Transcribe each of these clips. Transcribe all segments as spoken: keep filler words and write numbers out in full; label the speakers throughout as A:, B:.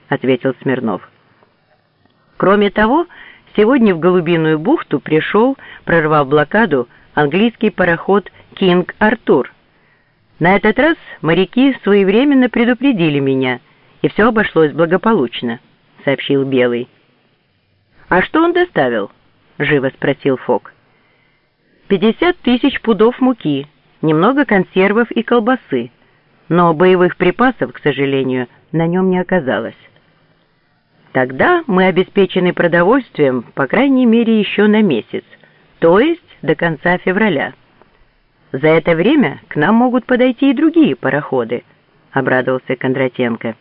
A: ответил Смирнов. Кроме того, сегодня в Голубиную бухту пришел, прорвав блокаду, английский пароход «Кинг Артур». На этот раз моряки своевременно предупредили меня, и все обошлось благополучно, сообщил Белый. «А что он доставил?» — живо спросил Фок. «Пятьдесят тысяч пудов муки, немного консервов и колбасы, но боевых припасов, к сожалению, на нем не оказалось. Тогда мы обеспечены продовольствием, по крайней мере, еще на месяц, то есть до конца февраля. За это время к нам могут подойти и другие пароходы», — обрадовался Кондратенко.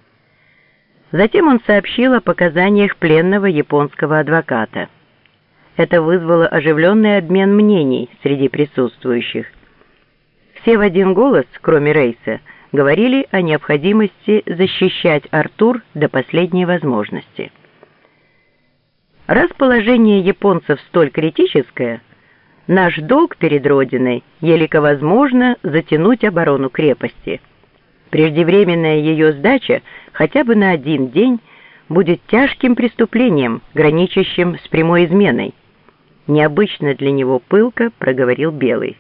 A: Затем он сообщил о показаниях пленного японского адвоката. Это вызвало оживленный обмен мнений среди присутствующих. Все в один голос, кроме Рейса, говорили о необходимости защищать Артур до последней возможности. Раз положение японцев столь критическое, наш долг перед Родиной елико возможно затянуть оборону крепости. Преждевременная ее сдача хотя бы на один день будет тяжким преступлением, граничащим с прямой изменой. Необычно для него пылко проговорил Белый.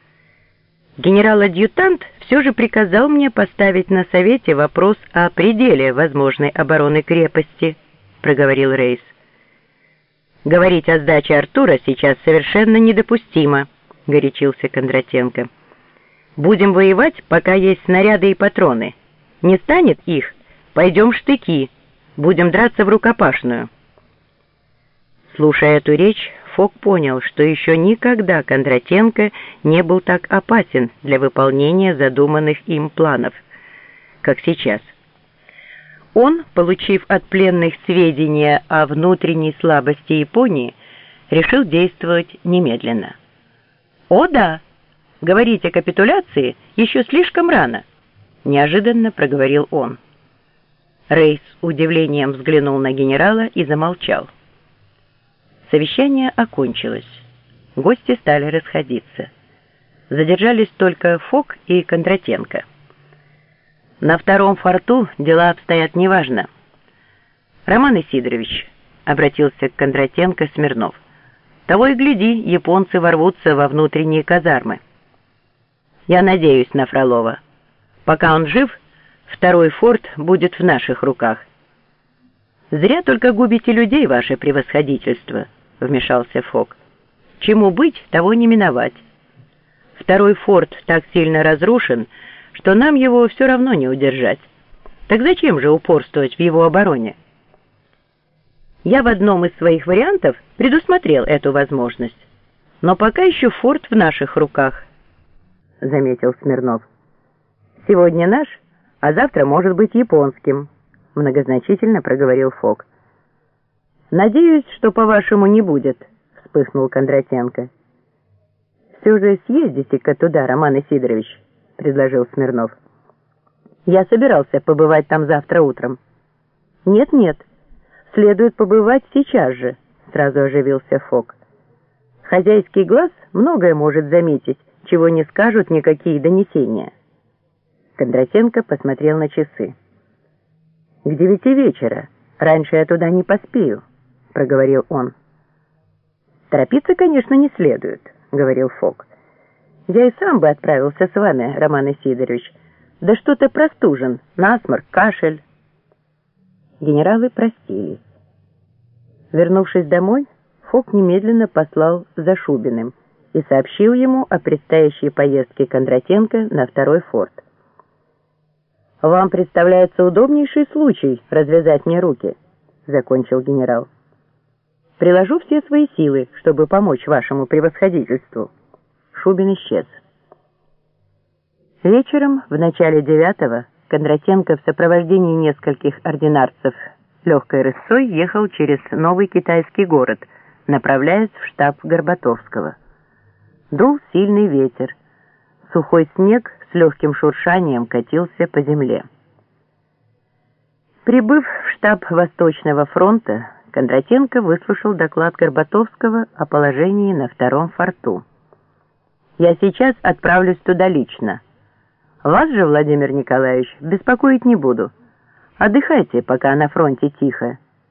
A: Генерал-адъютант все же приказал мне поставить на совете вопрос о пределе возможной обороны крепости, проговорил Рейс. Говорить о сдаче Артура сейчас совершенно недопустимо, горячился Кондратенко. Будем воевать, пока есть снаряды и патроны. Не станет их, пойдем в штыки, будем драться в рукопашную. Слушая эту речь, Фок понял, что еще никогда Кондратенко не был так опасен для выполнения задуманных им планов, как сейчас. Он, получив от пленных сведения о внутренней слабости Японии, решил действовать немедленно. «О да! Говорить о капитуляции еще слишком рано!» — неожиданно проговорил он. Рейс с удивлением взглянул на генерала и замолчал. Совещание окончилось. Гости стали расходиться. Задержались только Фок и Кондратенко. «На втором форту дела обстоят неважно. Роман Исидорович», — обратился к Кондратенко Смирнов, — «того и гляди, японцы ворвутся во внутренние казармы. Я надеюсь на Фролова. Пока он жив, второй форт будет в наших руках». «Зря только губите людей, ваше превосходительство», — вмешался Фок. «Чему быть, того не миновать. Второй форт так сильно разрушен, что нам его все равно не удержать. Так зачем же упорствовать в его обороне?» «Я в одном из своих вариантов предусмотрел эту возможность, но пока еще форт в наших руках», — заметил Смирнов. «Сегодня наш, а завтра может быть японским», — многозначительно проговорил Фок. «Надеюсь, что по-вашему не будет», — вспыхнул Кондратенко. «Все же съездите-ка туда, Роман Исидорович», — предложил Смирнов. «Я собирался побывать там завтра утром». «Нет-нет, следует побывать сейчас же», — сразу оживился Фок. «Хозяйский глаз многое может заметить, чего не скажут никакие донесения». Кондратенко посмотрел на часы. «К девяти вечера. Раньше я туда не поспею», — проговорил он. «Торопиться, конечно, не следует», — говорил Фок. «Я и сам бы отправился с вами, Роман Исидорович. Да что-то простужен, насморк, кашель». Генералы простились. Вернувшись домой, Фок немедленно послал за Шубиным и сообщил ему о предстоящей поездке Кондратенко на второй форт. «Вам представляется удобнейший случай развязать мне руки», — закончил генерал. «Приложу все свои силы, чтобы помочь вашему превосходительству». Шубин исчез. Вечером, в начале девятого, Кондратенко в сопровождении нескольких ординарцев легкой рысцой ехал через новый китайский город, направляясь в штаб Горбатовского. Дул сильный ветер. Сухой снег с легким шуршанием катился по земле. Прибыв в штаб Восточного фронта, Кондратенко выслушал доклад Горбатовского о положении на втором форту. «Я сейчас отправлюсь туда лично. Вас же, Владимир Николаевич, беспокоить не буду. Отдыхайте, пока на фронте тихо.